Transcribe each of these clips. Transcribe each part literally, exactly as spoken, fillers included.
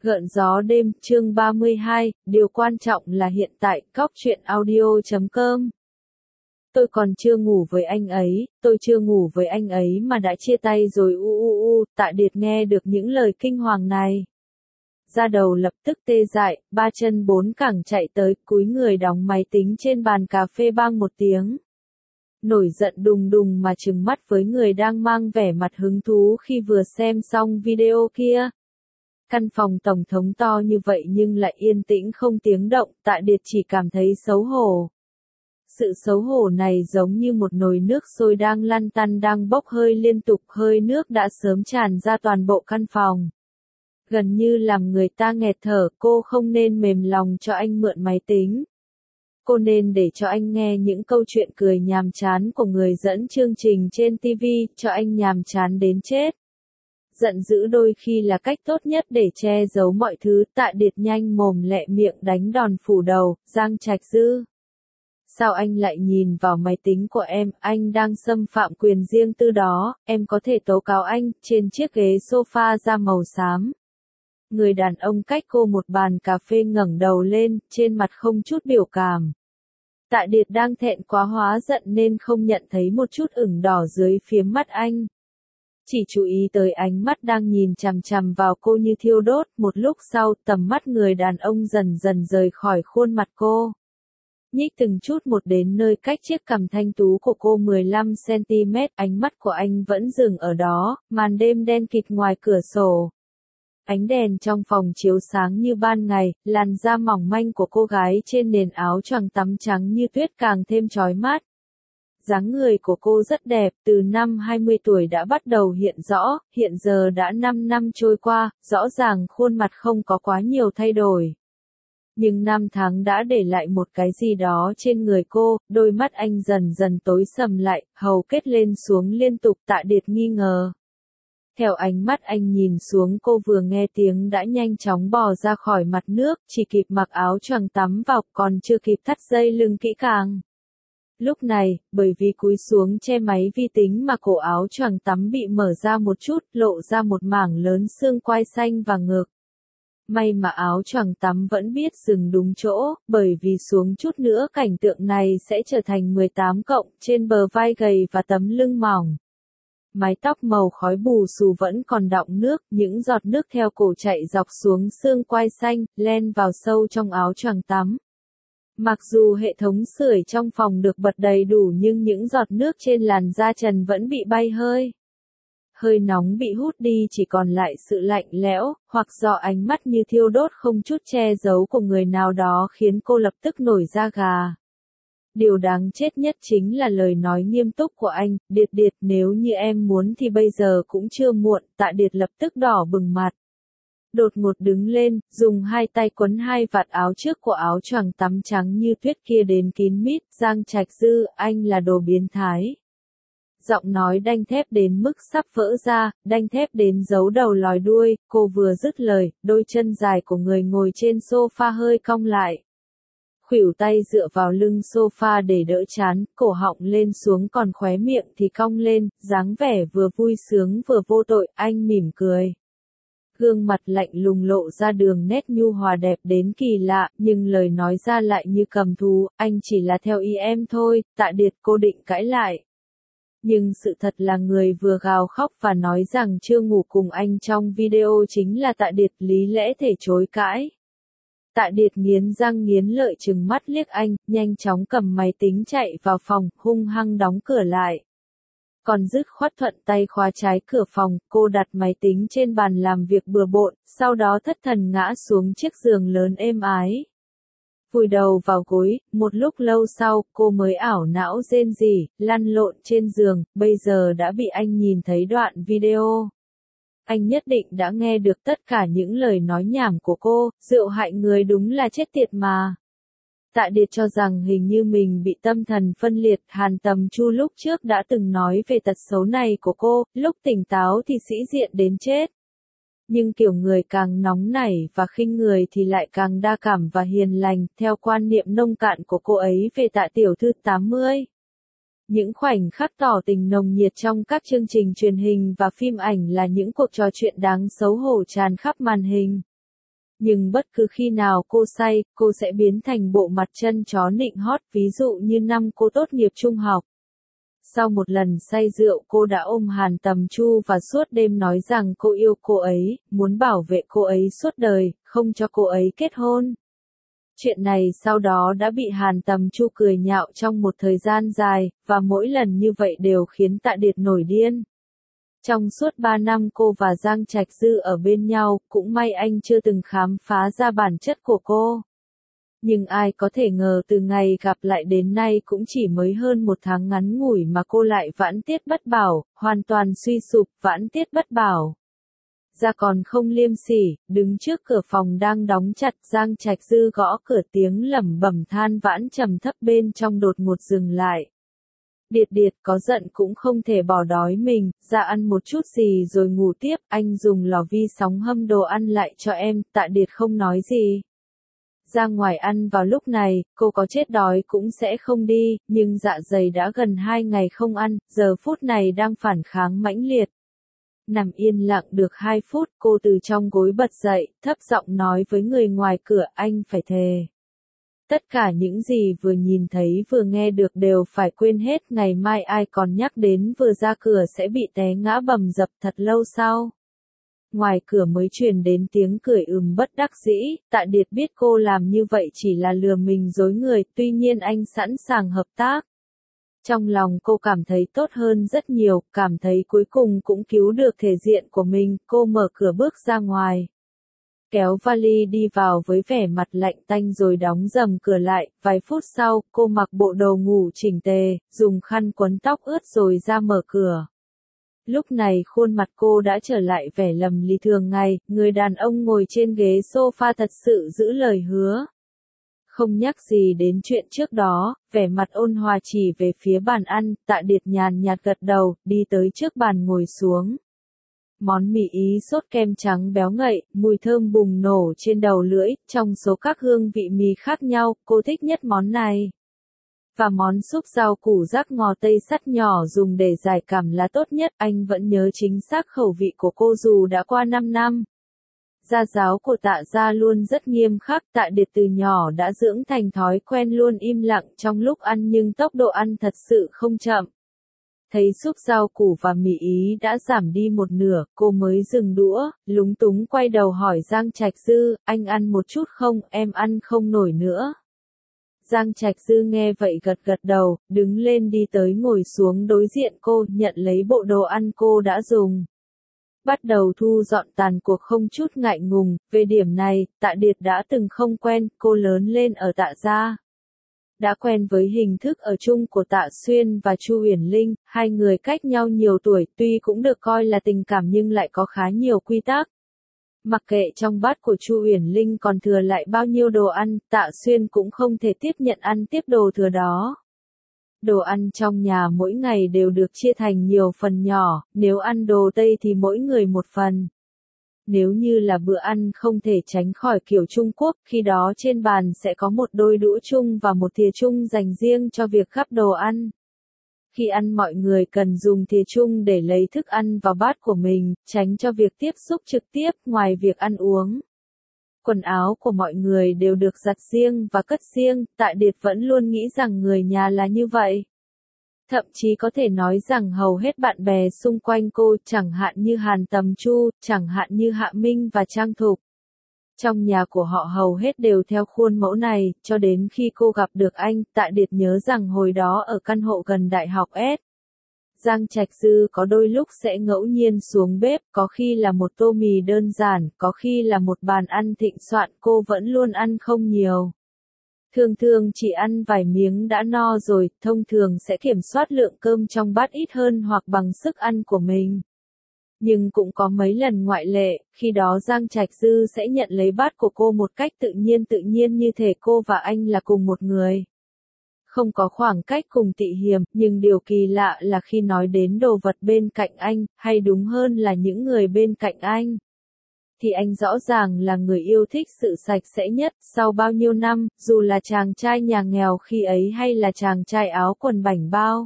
Gợn gió đêm, chương ba mươi hai, điều quan trọng là hiện tại, cóc truyện audio chấm com. Tôi còn chưa ngủ với anh ấy, tôi chưa ngủ với anh ấy mà đã chia tay rồi u u u, Tạ Điệt nghe được những lời kinh hoàng này. Da đầu lập tức tê dại, ba chân bốn cẳng chạy tới, cúi người đóng máy tính trên bàn cà phê bang một tiếng. Nổi giận đùng đùng mà trừng mắt với người đang mang vẻ mặt hứng thú khi vừa xem xong video kia. Căn phòng tổng thống to như vậy nhưng lại yên tĩnh không tiếng động, Tạ Điệt chỉ cảm thấy xấu hổ. Sự xấu hổ này giống như một nồi nước sôi đang lăn tăn đang bốc hơi liên tục, hơi nước đã sớm tràn ra toàn bộ căn phòng. Gần như làm người ta nghẹt thở, cô không nên mềm lòng cho anh mượn máy tính. Cô nên để cho anh nghe những câu chuyện cười nhàm chán của người dẫn chương trình trên ti vi, cho anh nhàm chán đến chết. Giận dữ đôi khi là cách tốt nhất để che giấu mọi thứ. Tạ Điệt nhanh mồm lẹ miệng đánh đòn phủ đầu, Giang Trạch Dư. Sao anh lại nhìn vào máy tính của em, anh đang xâm phạm quyền riêng tư đó, em có thể tố cáo anh. Trên chiếc ghế sofa da màu xám. Người đàn ông cách cô một bàn cà phê ngẩng đầu lên, trên mặt không chút biểu cảm. Tạ Điệt đang thẹn quá hóa giận nên không nhận thấy một chút ửng đỏ dưới phía mắt anh. Chỉ chú ý tới ánh mắt đang nhìn chằm chằm vào cô như thiêu đốt, một lúc sau tầm mắt người đàn ông dần dần rời khỏi khuôn mặt cô. Nhích từng chút một đến nơi cách chiếc cằm thanh tú của cô mười lăm xăng ti mét, ánh mắt của anh vẫn dừng ở đó, màn đêm đen kịt ngoài cửa sổ. Ánh đèn trong phòng chiếu sáng như ban ngày, làn da mỏng manh của cô gái trên nền áo choàng tắm trắng như tuyết càng thêm chói mắt. Dáng người của cô rất đẹp, từ năm hai mươi tuổi đã bắt đầu hiện rõ, hiện giờ đã năm năm trôi qua, rõ ràng khuôn mặt không có quá nhiều thay đổi. Nhưng năm tháng đã để lại một cái gì đó trên người cô, đôi mắt anh dần dần tối sầm lại, hầu kết lên xuống liên tục. Tạ Điệt nghi ngờ. Theo ánh mắt anh nhìn xuống, cô vừa nghe tiếng đã nhanh chóng bò ra khỏi mặt nước, chỉ kịp mặc áo choàng tắm vào, còn chưa kịp thắt dây lưng kỹ càng. Lúc này, bởi vì cúi xuống che máy vi tính mà cổ áo choàng tắm bị mở ra một chút, lộ ra một mảng lớn xương quai xanh và ngực. May mà áo choàng tắm vẫn biết dừng đúng chỗ, bởi vì xuống chút nữa cảnh tượng này sẽ trở thành mười tám cộng, trên bờ vai gầy và tấm lưng mỏng. Mái tóc màu khói bù xù vẫn còn đọng nước, những giọt nước theo cổ chạy dọc xuống xương quai xanh, len vào sâu trong áo choàng tắm. Mặc dù hệ thống sưởi trong phòng được bật đầy đủ nhưng những giọt nước trên làn da trần vẫn bị bay hơi. Hơi nóng bị hút đi, chỉ còn lại sự lạnh lẽo, hoặc do ánh mắt như thiêu đốt không chút che giấu của người nào đó khiến cô lập tức nổi da gà. Điều đáng chết nhất chính là lời nói nghiêm túc của anh, Điệt Điệt, nếu như em muốn thì bây giờ cũng chưa muộn. Tạ Điệt lập tức đỏ bừng mặt. Đột ngột đứng lên, dùng hai tay quấn hai vạt áo trước của áo choàng tắm trắng như tuyết kia đến kín mít. Giang Trạch Dư, anh là đồ biến thái. Giọng nói đanh thép đến mức sắp vỡ ra, đanh thép đến giấu đầu lòi đuôi. Cô vừa dứt lời, đôi chân dài của người ngồi trên sofa hơi cong lại. Khuỷu tay dựa vào lưng sofa để đỡ chán, cổ họng lên xuống còn khóe miệng thì cong lên, dáng vẻ vừa vui sướng vừa vô tội. Anh mỉm cười. Gương mặt lạnh lùng lộ ra đường nét nhu hòa đẹp đến kỳ lạ, nhưng lời nói ra lại như cầm thú, anh chỉ là theo ý em thôi. Tạ Điệt, cô định cãi lại. Nhưng sự thật là người vừa gào khóc và nói rằng chưa ngủ cùng anh trong video chính là Tạ Điệt, lý lẽ thể chối cãi. Tạ Điệt nghiến răng nghiến lợi trừng mắt liếc anh, nhanh chóng cầm máy tính chạy vào phòng, hung hăng đóng cửa lại. Còn dứt khoát thuận tay khóa trái cửa phòng, cô đặt máy tính trên bàn làm việc bừa bộn, sau đó thất thần ngã xuống chiếc giường lớn êm ái. Vùi đầu vào gối, một lúc lâu sau, cô mới ảo não rên rỉ, lăn lộn trên giường, bây giờ đã bị anh nhìn thấy đoạn video. Anh nhất định đã nghe được tất cả những lời nói nhảm của cô, rượu hại người đúng là chết tiệt mà. Tạ Điệt cho rằng hình như mình bị tâm thần phân liệt. Hàn Tầm Chu lúc trước đã từng nói về tật xấu này của cô, lúc tỉnh táo thì sĩ diện đến chết. Nhưng kiểu người càng nóng nảy và khinh người thì lại càng đa cảm và hiền lành, theo quan niệm nông cạn của cô ấy về Tạ tiểu thư tám mươi. Những khoảnh khắc tỏ tình nồng nhiệt trong các chương trình truyền hình và phim ảnh là những cuộc trò chuyện đáng xấu hổ tràn khắp màn hình. Nhưng bất cứ khi nào cô say, cô sẽ biến thành bộ mặt chân chó nịnh hót, ví dụ như năm cô tốt nghiệp trung học. Sau một lần say rượu cô đã ôm Hàn Tầm Chu và suốt đêm nói rằng cô yêu cô ấy, muốn bảo vệ cô ấy suốt đời, không cho cô ấy kết hôn. Chuyện này sau đó đã bị Hàn Tầm Chu cười nhạo trong một thời gian dài, và mỗi lần như vậy đều khiến Tạ Điệt nổi điên. Trong suốt ba năm cô và Giang Trạch Dư ở bên nhau, cũng may anh chưa từng khám phá ra bản chất của cô. Nhưng ai có thể ngờ từ ngày gặp lại đến nay cũng chỉ mới hơn một tháng ngắn ngủi mà cô lại vãn tiết bất bảo, hoàn toàn suy sụp, vãn tiết bất bảo. Ra còn không liêm sỉ, đứng trước cửa phòng đang đóng chặt, Giang Trạch Dư gõ cửa tiếng lẩm bẩm than vãn trầm thấp bên trong đột ngột dừng lại. Điệt Điệt có giận cũng không thể bỏ đói mình, ra ăn một chút gì rồi ngủ tiếp, anh dùng lò vi sóng hâm đồ ăn lại cho em, Tạ Điệt không nói gì. Ra ngoài ăn vào lúc này, cô có chết đói cũng sẽ không đi, nhưng dạ dày đã gần hai ngày không ăn, giờ phút này đang phản kháng mãnh liệt. Nằm yên lặng được hai phút, cô từ trong gối bật dậy, thấp giọng nói với người ngoài cửa, anh phải thề. Tất cả những gì vừa nhìn thấy vừa nghe được đều phải quên hết, ngày mai ai còn nhắc đến vừa ra cửa sẽ bị té ngã bầm dập thật lâu sau. Ngoài cửa mới truyền đến tiếng cười ừm bất đắc dĩ, Tạ Điệt biết cô làm như vậy chỉ là lừa mình dối người, tuy nhiên anh sẵn sàng hợp tác. Trong lòng cô cảm thấy tốt hơn rất nhiều, cảm thấy cuối cùng cũng cứu được thể diện của mình, cô mở cửa bước ra ngoài. Kéo vali đi vào với vẻ mặt lạnh tanh rồi đóng rầm cửa lại, vài phút sau, cô mặc bộ đồ ngủ chỉnh tề, dùng khăn quấn tóc ướt rồi ra mở cửa. Lúc này khuôn mặt cô đã trở lại vẻ lầm lì thường ngày, người đàn ông ngồi trên ghế sofa thật sự giữ lời hứa. Không nhắc gì đến chuyện trước đó, vẻ mặt ôn hòa chỉ về phía bàn ăn, Tạ Điệt nhàn nhạt gật đầu, đi tới trước bàn ngồi xuống. Món mì Ý sốt kem trắng béo ngậy, mùi thơm bùng nổ trên đầu lưỡi, trong số các hương vị mì khác nhau, cô thích nhất món này. Và món súp rau củ rác ngò tây sắt nhỏ dùng để giải cảm là tốt nhất, anh vẫn nhớ chính xác khẩu vị của cô dù đã qua năm năm. Gia giáo của Tạ gia luôn rất nghiêm khắc, Tạ Điệt từ nhỏ đã dưỡng thành thói quen luôn im lặng trong lúc ăn nhưng tốc độ ăn thật sự không chậm. Thấy súp rau củ và mì Ý đã giảm đi một nửa, cô mới dừng đũa, lúng túng quay đầu hỏi Giang Trạch Dư, anh ăn một chút không, em ăn không nổi nữa. Giang Trạch Dư nghe vậy gật gật đầu, đứng lên đi tới ngồi xuống đối diện cô, nhận lấy bộ đồ ăn cô đã dùng. Bắt đầu thu dọn tàn cuộc không chút ngại ngùng, về điểm này, Tạ Điệt đã từng không quen, cô lớn lên ở Tạ gia. Đã quen với hình thức ở chung của Tạ Xuyên và Chu Uyển Linh, hai người cách nhau nhiều tuổi, tuy cũng được coi là tình cảm nhưng lại có khá nhiều quy tắc. Mặc kệ trong bát của Chu Uyển Linh còn thừa lại bao nhiêu đồ ăn, Tạ Xuyên cũng không thể tiếp nhận ăn tiếp đồ thừa đó. Đồ ăn trong nhà mỗi ngày đều được chia thành nhiều phần nhỏ, nếu ăn đồ Tây thì mỗi người một phần. Nếu như là bữa ăn không thể tránh khỏi kiểu Trung Quốc, khi đó trên bàn sẽ có một đôi đũa chung và một thìa chung dành riêng cho việc gắp đồ ăn. Khi ăn mọi người cần dùng thìa chung để lấy thức ăn vào bát của mình, tránh cho việc tiếp xúc trực tiếp ngoài việc ăn uống. Quần áo của mọi người đều được giặt riêng và cất riêng, Tạ Điệt vẫn luôn nghĩ rằng người nhà là như vậy. Thậm chí có thể nói rằng hầu hết bạn bè xung quanh cô, chẳng hạn như Hàn Tầm Chu, chẳng hạn như Hạ Minh và Trang Thục. Trong nhà của họ hầu hết đều theo khuôn mẫu này, cho đến khi cô gặp được anh, Tạ Điệt nhớ rằng hồi đó ở căn hộ gần Đại học S. Giang Trạch Dư có đôi lúc sẽ ngẫu nhiên xuống bếp, có khi là một tô mì đơn giản, có khi là một bàn ăn thịnh soạn, cô vẫn luôn ăn không nhiều. Thường thường chỉ ăn vài miếng đã no rồi, thông thường sẽ kiểm soát lượng cơm trong bát ít hơn hoặc bằng sức ăn của mình. Nhưng cũng có mấy lần ngoại lệ, khi đó Giang Trạch Dư sẽ nhận lấy bát của cô một cách tự nhiên tự nhiên như thể cô và anh là cùng một người. Không có khoảng cách cùng tị hiềm, nhưng điều kỳ lạ là khi nói đến đồ vật bên cạnh anh, hay đúng hơn là những người bên cạnh anh, thì anh rõ ràng là người yêu thích sự sạch sẽ nhất, sau bao nhiêu năm, dù là chàng trai nhà nghèo khi ấy hay là chàng trai áo quần bảnh bao.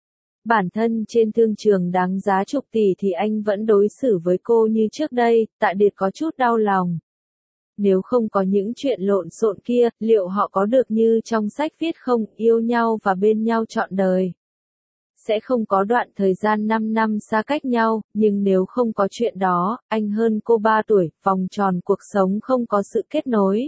Bản thân trên thương trường đáng giá chục tỷ thì anh vẫn đối xử với cô như trước đây, Tạ Điệt có chút đau lòng. Nếu không có những chuyện lộn xộn kia, liệu họ có được như trong sách viết không, yêu nhau và bên nhau trọn đời? Sẽ không có đoạn thời gian năm năm xa cách nhau, nhưng nếu không có chuyện đó, anh hơn cô ba tuổi, vòng tròn cuộc sống không có sự kết nối.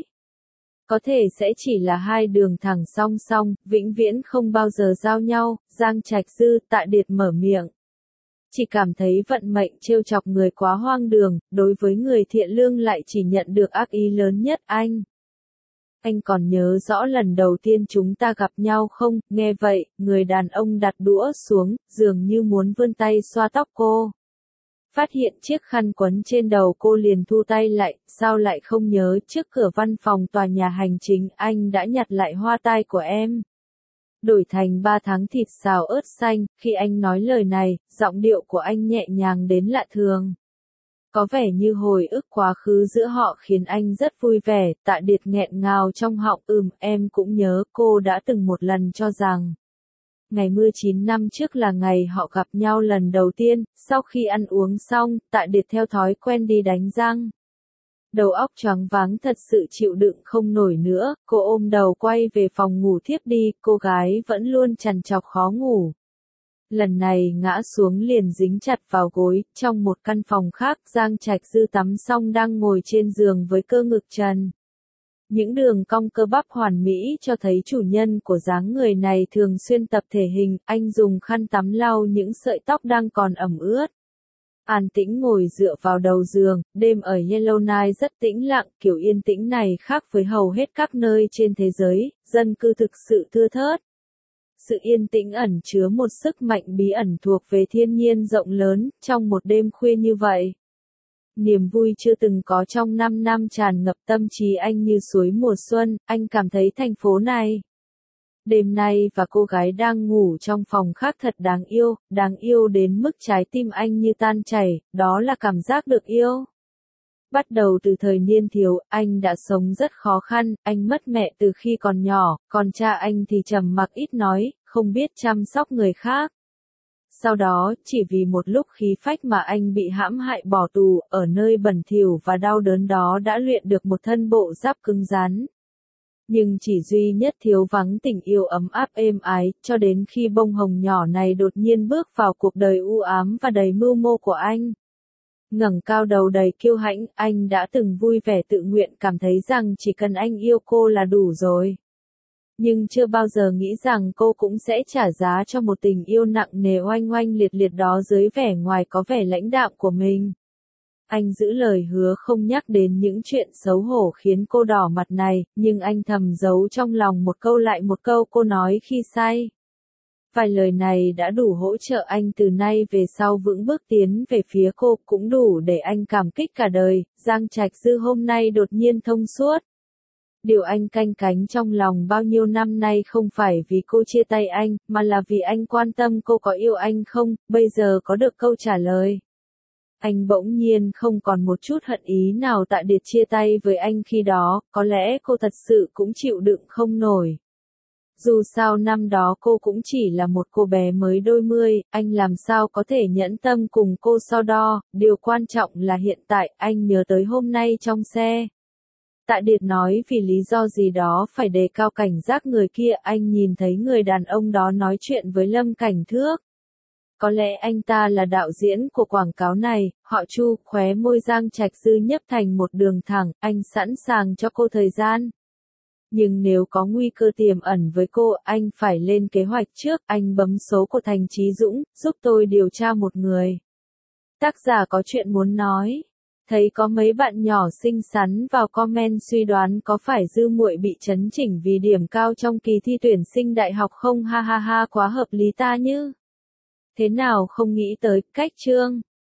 Có thể sẽ chỉ là hai đường thẳng song song, vĩnh viễn không bao giờ giao nhau, Giang Trạch Dư, Tạ Điệt mở miệng. Chỉ cảm thấy vận mệnh trêu chọc người quá hoang đường, đối với người thiện lương lại chỉ nhận được ác ý lớn nhất anh. Anh còn nhớ rõ lần đầu tiên chúng ta gặp nhau không? Nghe vậy, người đàn ông đặt đũa xuống, dường như muốn vươn tay xoa tóc cô. Phát hiện chiếc khăn quấn trên đầu cô liền thu tay lại, sao lại không nhớ trước cửa văn phòng tòa nhà hành chính anh đã nhặt lại hoa tai của em. Đổi thành ba tháng thịt xào ớt xanh, khi anh nói lời này, giọng điệu của anh nhẹ nhàng đến lạ thường. Có vẻ như hồi ức quá khứ giữa họ khiến anh rất vui vẻ, Tạ Điệt nghẹn ngào trong họng, ừm, em cũng nhớ cô đã từng một lần cho rằng. Ngày mưa chín năm trước là ngày họ gặp nhau lần đầu tiên, sau khi ăn uống xong, Tạ Điệt theo thói quen đi đánh răng. Đầu óc choáng váng thật sự chịu đựng không nổi nữa, cô ôm đầu quay về phòng ngủ thiếp đi, cô gái vẫn luôn trằn trọc khó ngủ. Lần này ngã xuống liền dính chặt vào gối, trong một căn phòng khác Giang Trạch Dư tắm xong đang ngồi trên giường với cơ ngực trần. Những đường cong cơ bắp hoàn mỹ cho thấy chủ nhân của dáng người này thường xuyên tập thể hình, anh dùng khăn tắm lau những sợi tóc đang còn ẩm ướt. An tĩnh ngồi dựa vào đầu giường, đêm ở Yellowknife rất tĩnh lặng, kiểu yên tĩnh này khác với hầu hết các nơi trên thế giới, dân cư thực sự thưa thớt. Sự yên tĩnh ẩn chứa một sức mạnh bí ẩn thuộc về thiên nhiên rộng lớn, trong một đêm khuya như vậy. Niềm vui chưa từng có trong năm năm tràn ngập tâm trí anh như suối mùa xuân, anh cảm thấy thành phố này. Đêm nay và cô gái đang ngủ trong phòng khác thật đáng yêu, đáng yêu đến mức trái tim anh như tan chảy, đó là cảm giác được yêu. Bắt đầu từ thời niên thiếu, anh đã sống rất khó khăn, anh mất mẹ từ khi còn nhỏ, còn cha anh thì trầm mặc ít nói, không biết chăm sóc người khác. Sau đó, chỉ vì một lúc khí phách mà anh bị hãm hại bỏ tù, ở nơi bẩn thỉu và đau đớn đó đã luyện được một thân bộ giáp cứng rắn. Nhưng chỉ duy nhất thiếu vắng tình yêu ấm áp êm ái, cho đến khi bông hồng nhỏ này đột nhiên bước vào cuộc đời u ám và đầy mưu mô của anh. Ngẩng cao đầu đầy kiêu hãnh, anh đã từng vui vẻ tự nguyện cảm thấy rằng chỉ cần anh yêu cô là đủ rồi. Nhưng chưa bao giờ nghĩ rằng cô cũng sẽ trả giá cho một tình yêu nặng nề oanh oanh liệt liệt đó dưới vẻ ngoài có vẻ lãnh đạm của mình. Anh giữ lời hứa không nhắc đến những chuyện xấu hổ khiến cô đỏ mặt này, nhưng anh thầm giấu trong lòng một câu lại một câu cô nói khi say. Vài lời này đã đủ hỗ trợ anh từ nay về sau vững bước tiến về phía cô, cũng đủ để anh cảm kích cả đời. Giang Trạch Dư hôm nay đột nhiên thông suốt. Điều anh canh cánh trong lòng bao nhiêu năm nay không phải vì cô chia tay anh, mà là vì anh quan tâm cô có yêu anh không, bây giờ có được câu trả lời. Anh bỗng nhiên không còn một chút hận ý nào Tạ Điệt chia tay với anh khi đó, có lẽ cô thật sự cũng chịu đựng không nổi. Dù sao năm đó cô cũng chỉ là một cô bé mới đôi mươi, anh làm sao có thể nhẫn tâm cùng cô so đo, điều quan trọng là hiện tại anh nhớ tới hôm nay trong xe. Tạ Điệt nói vì lý do gì đó phải đề cao cảnh giác người kia, anh nhìn thấy người đàn ông đó nói chuyện với Lâm Cảnh Thước. Có lẽ anh ta là đạo diễn của quảng cáo này, họ Chu, khóe môi Giang Trạch Dư nhấp thành một đường thẳng, anh sẵn sàng cho cô thời gian. Nhưng nếu có nguy cơ tiềm ẩn với cô, anh phải lên kế hoạch trước, anh bấm số của Thành Chí Dũng, giúp tôi điều tra một người. Tác giả có chuyện muốn nói. Thấy có mấy bạn nhỏ xinh xắn vào comment suy đoán có phải Dư muội bị chấn chỉnh vì điểm cao trong kỳ thi tuyển sinh đại học không, ha ha ha, quá hợp lý ta như. Thế nào không nghĩ tới cách chương